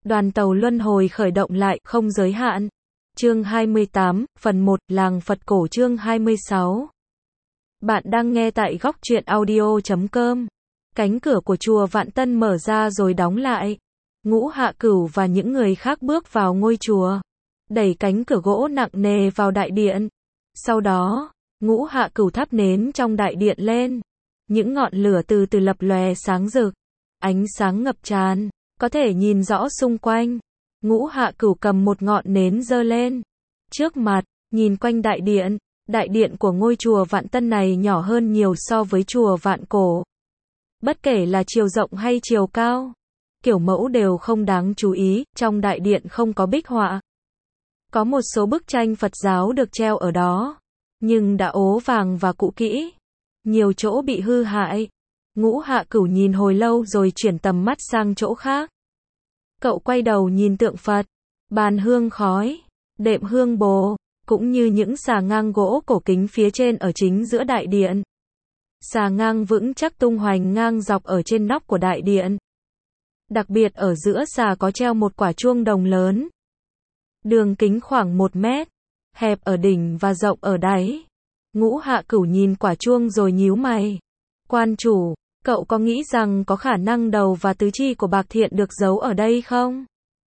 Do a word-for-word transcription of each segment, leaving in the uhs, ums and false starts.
Đoàn tàu luân hồi khởi động lại, không giới hạn. Chương hai mươi tám, phần một, Làng Phật cổ chương hai mươi sáu. Bạn đang nghe tại góc truyện audio chấm com. Cánh cửa của chùa Vạn Tân mở ra rồi đóng lại. Ngũ Hạ Cửu và những người khác bước vào ngôi chùa. Đẩy cánh cửa gỗ nặng nề vào đại điện. Sau đó, Ngũ Hạ Cửu thắp nến trong đại điện lên. Những ngọn lửa từ từ lập lòe sáng rực. Ánh sáng ngập tràn, có thể nhìn rõ xung quanh. Ngũ Hạ Cửu cầm một ngọn nến giơ lên. Trước mặt, nhìn quanh đại điện. Đại điện của ngôi chùa Vạn Tân này nhỏ hơn nhiều so với chùa Vạn Cổ. Bất kể là chiều rộng hay chiều cao, kiểu mẫu đều không đáng chú ý, trong đại điện không có bích họa. Có một số bức tranh Phật giáo được treo ở đó, nhưng đã ố vàng và cũ kỹ. Nhiều chỗ bị hư hại. Ngũ Hạ Cửu nhìn hồi lâu rồi chuyển tầm mắt sang chỗ khác. Cậu quay đầu nhìn tượng Phật, bàn hương khói, đệm hương bồ, cũng như những xà ngang gỗ cổ kính phía trên ở chính giữa đại điện. Xà ngang vững chắc tung hoành ngang dọc ở trên nóc của đại điện. Đặc biệt ở giữa xà có treo một quả chuông đồng lớn. Đường kính khoảng một mét, hẹp ở đỉnh và rộng ở đáy. Ngũ Hạ Cửu nhìn quả chuông rồi nhíu mày. Quan chủ, cậu có nghĩ rằng có khả năng đầu và tứ chi của Bạc Thiện được giấu ở đây không?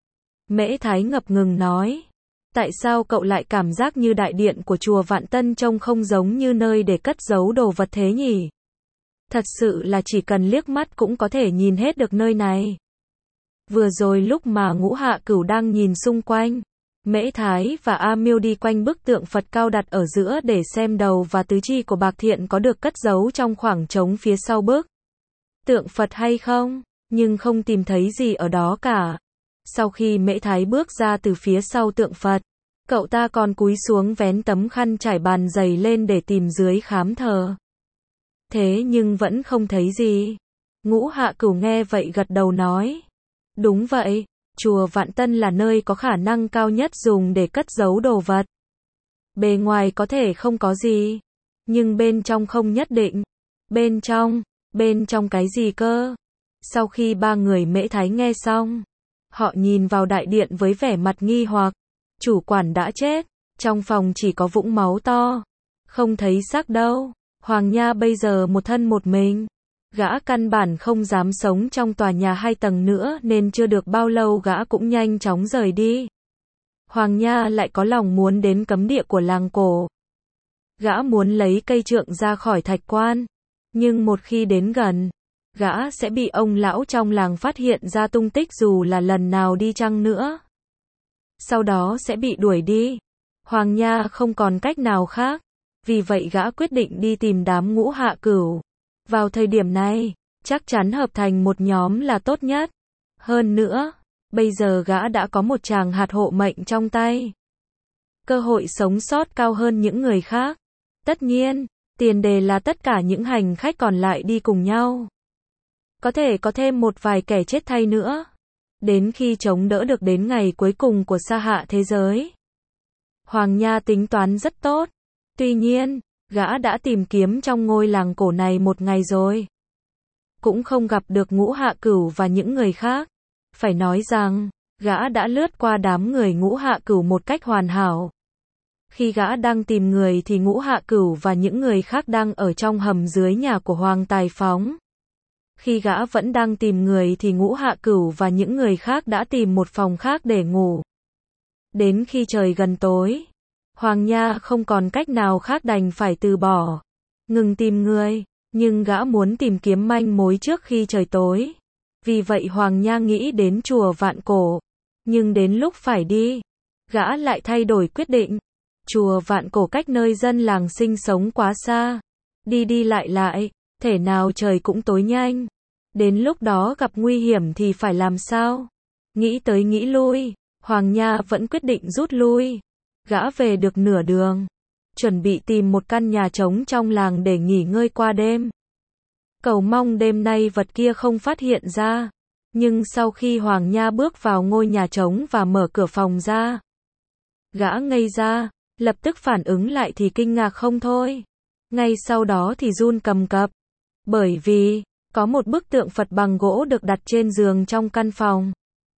Mễ Thái ngập ngừng nói. Tại sao cậu lại cảm giác như đại điện của chùa Vạn Tân trông không giống như nơi để cất giấu đồ vật thế nhỉ? Thật sự là chỉ cần liếc mắt cũng có thể nhìn hết được nơi này. Vừa rồi lúc mà Ngũ Hạ Cửu đang nhìn xung quanh, Mễ Thái và A Miêu đi quanh bức tượng Phật cao đặt ở giữa để xem đầu và tứ chi của Bạc Thiện có được cất giấu trong khoảng trống phía sau bức tượng Phật hay không, nhưng không tìm thấy gì ở đó cả. Sau khi Mễ Thái bước ra từ phía sau tượng Phật, cậu ta còn cúi xuống vén tấm khăn trải bàn giày lên để tìm dưới khám thờ. Thế nhưng vẫn không thấy gì. Ngũ Hạ Cửu nghe vậy gật đầu nói. Đúng vậy, chùa Vạn Tân là nơi có khả năng cao nhất dùng để cất giấu đồ vật. Bề ngoài có thể không có gì, nhưng bên trong không nhất định. Bên trong, bên trong cái gì cơ? Sau khi ba người Mễ Thái nghe xong, họ nhìn vào đại điện với vẻ mặt nghi hoặc. Chủ quản đã chết, trong phòng chỉ có vũng máu to, không thấy xác đâu. Hoàng Nha bây giờ một thân một mình. Gã căn bản không dám sống trong tòa nhà hai tầng nữa nên chưa được bao lâu gã cũng nhanh chóng rời đi. Hoàng Nha lại có lòng muốn đến cấm địa của làng cổ. Gã muốn lấy cây trượng ra khỏi thạch quan, nhưng một khi đến gần, gã sẽ bị ông lão trong làng phát hiện ra tung tích dù là lần nào đi chăng nữa. Sau đó sẽ bị đuổi đi. Hoàng Nha không còn cách nào khác, vì vậy gã quyết định đi tìm đám Ngũ Hạ Cửu. Vào thời điểm này, chắc chắn hợp thành một nhóm là tốt nhất. Hơn nữa, bây giờ gã đã có một tràng hạt hộ mệnh trong tay. Cơ hội sống sót cao hơn những người khác. Tất nhiên, tiền đề là tất cả những hành khách còn lại đi cùng nhau. Có thể có thêm một vài kẻ chết thay nữa. Đến khi chống đỡ được đến ngày cuối cùng của sa hạ thế giới. Hoàng Nha tính toán rất tốt. Tuy nhiên, gã đã tìm kiếm trong ngôi làng cổ này một ngày rồi. Cũng không gặp được Ngũ Hạ Cửu và những người khác. Phải nói rằng, gã đã lướt qua đám người Ngũ Hạ Cửu một cách hoàn hảo. Khi gã đang tìm người thì Ngũ Hạ Cửu và những người khác đang ở trong hầm dưới nhà của Hoàng Tài Phóng. Khi gã vẫn đang tìm người thì Ngũ Hạ Cửu và những người khác đã tìm một phòng khác để ngủ. Đến khi trời gần tối, Hoàng Nha không còn cách nào khác đành phải từ bỏ, ngừng tìm người, nhưng gã muốn tìm kiếm manh mối trước khi trời tối. Vì vậy Hoàng Nha nghĩ đến chùa Vạn Cổ, nhưng đến lúc phải đi, gã lại thay đổi quyết định. Chùa Vạn Cổ cách nơi dân làng sinh sống quá xa, đi đi lại lại, thể nào trời cũng tối nhanh. Đến lúc đó gặp nguy hiểm thì phải làm sao? Nghĩ tới nghĩ lui, Hoàng Nha vẫn quyết định rút lui. Gã về được nửa đường, chuẩn bị tìm một căn nhà trống trong làng để nghỉ ngơi qua đêm. Cầu mong đêm nay vật kia không phát hiện ra. Nhưng sau khi Hoàng Nha bước vào ngôi nhà trống và mở cửa phòng ra, gã ngây ra, lập tức phản ứng lại thì kinh ngạc không thôi. Ngay sau đó thì run cầm cập. Bởi vì, có một bức tượng Phật bằng gỗ được đặt trên giường trong căn phòng.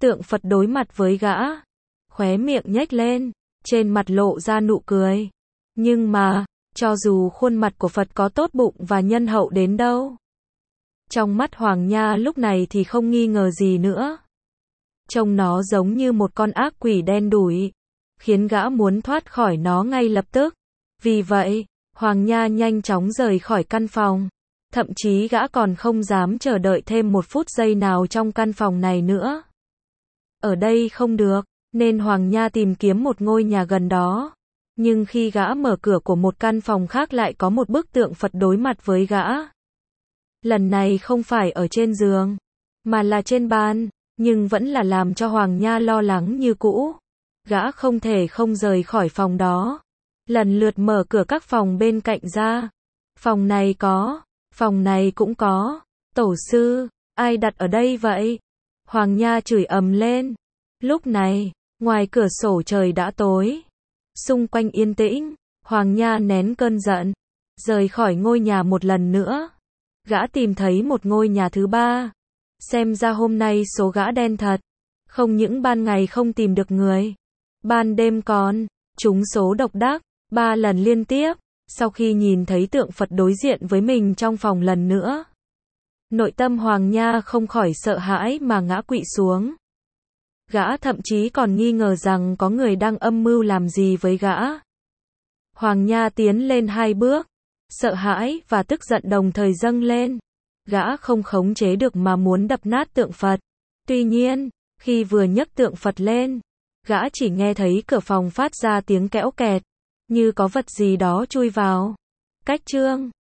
Tượng Phật đối mặt với gã, khóe miệng nhếch lên, trên mặt lộ ra nụ cười. Nhưng mà, cho dù khuôn mặt của Phật có tốt bụng và nhân hậu đến đâu, trong mắt Hoàng Nha lúc này thì không nghi ngờ gì nữa. Trông nó giống như một con ác quỷ đen đủi, khiến gã muốn thoát khỏi nó ngay lập tức. Vì vậy, Hoàng Nha nhanh chóng rời khỏi căn phòng. Thậm chí gã còn không dám chờ đợi thêm một phút giây nào trong căn phòng này nữa. Ở đây không được, nên Hoàng Nha tìm kiếm một ngôi nhà gần đó. Nhưng khi gã mở cửa của một căn phòng khác lại có một bức tượng Phật đối mặt với gã. Lần này không phải ở trên giường, mà là trên bàn, nhưng vẫn là làm cho Hoàng Nha lo lắng như cũ. Gã không thể không rời khỏi phòng đó. Lần lượt mở cửa các phòng bên cạnh ra. Phòng này có, phòng này cũng có. Tổ sư, ai đặt ở đây vậy? Hoàng Nha chửi ầm lên. Lúc này, ngoài cửa sổ trời đã tối. Xung quanh yên tĩnh, Hoàng Nha nén cơn giận, rời khỏi ngôi nhà một lần nữa. Gã tìm thấy một ngôi nhà thứ ba. Xem ra hôm nay số gã đen thật. Không những ban ngày không tìm được người, ban đêm còn trúng số độc đắc, ba lần liên tiếp. Sau khi nhìn thấy tượng Phật đối diện với mình trong phòng lần nữa, nội tâm Hoàng Nha không khỏi sợ hãi mà ngã quỵ xuống. Gã thậm chí còn nghi ngờ rằng có người đang âm mưu làm gì với gã. Hoàng Nha tiến lên hai bước, sợ hãi và tức giận đồng thời dâng lên. Gã không khống chế được mà muốn đập nát tượng Phật. Tuy nhiên, khi vừa nhấc tượng Phật lên, gã chỉ nghe thấy cửa phòng phát ra tiếng kẽo kẹt, như có vật gì đó chui vào. Cách chương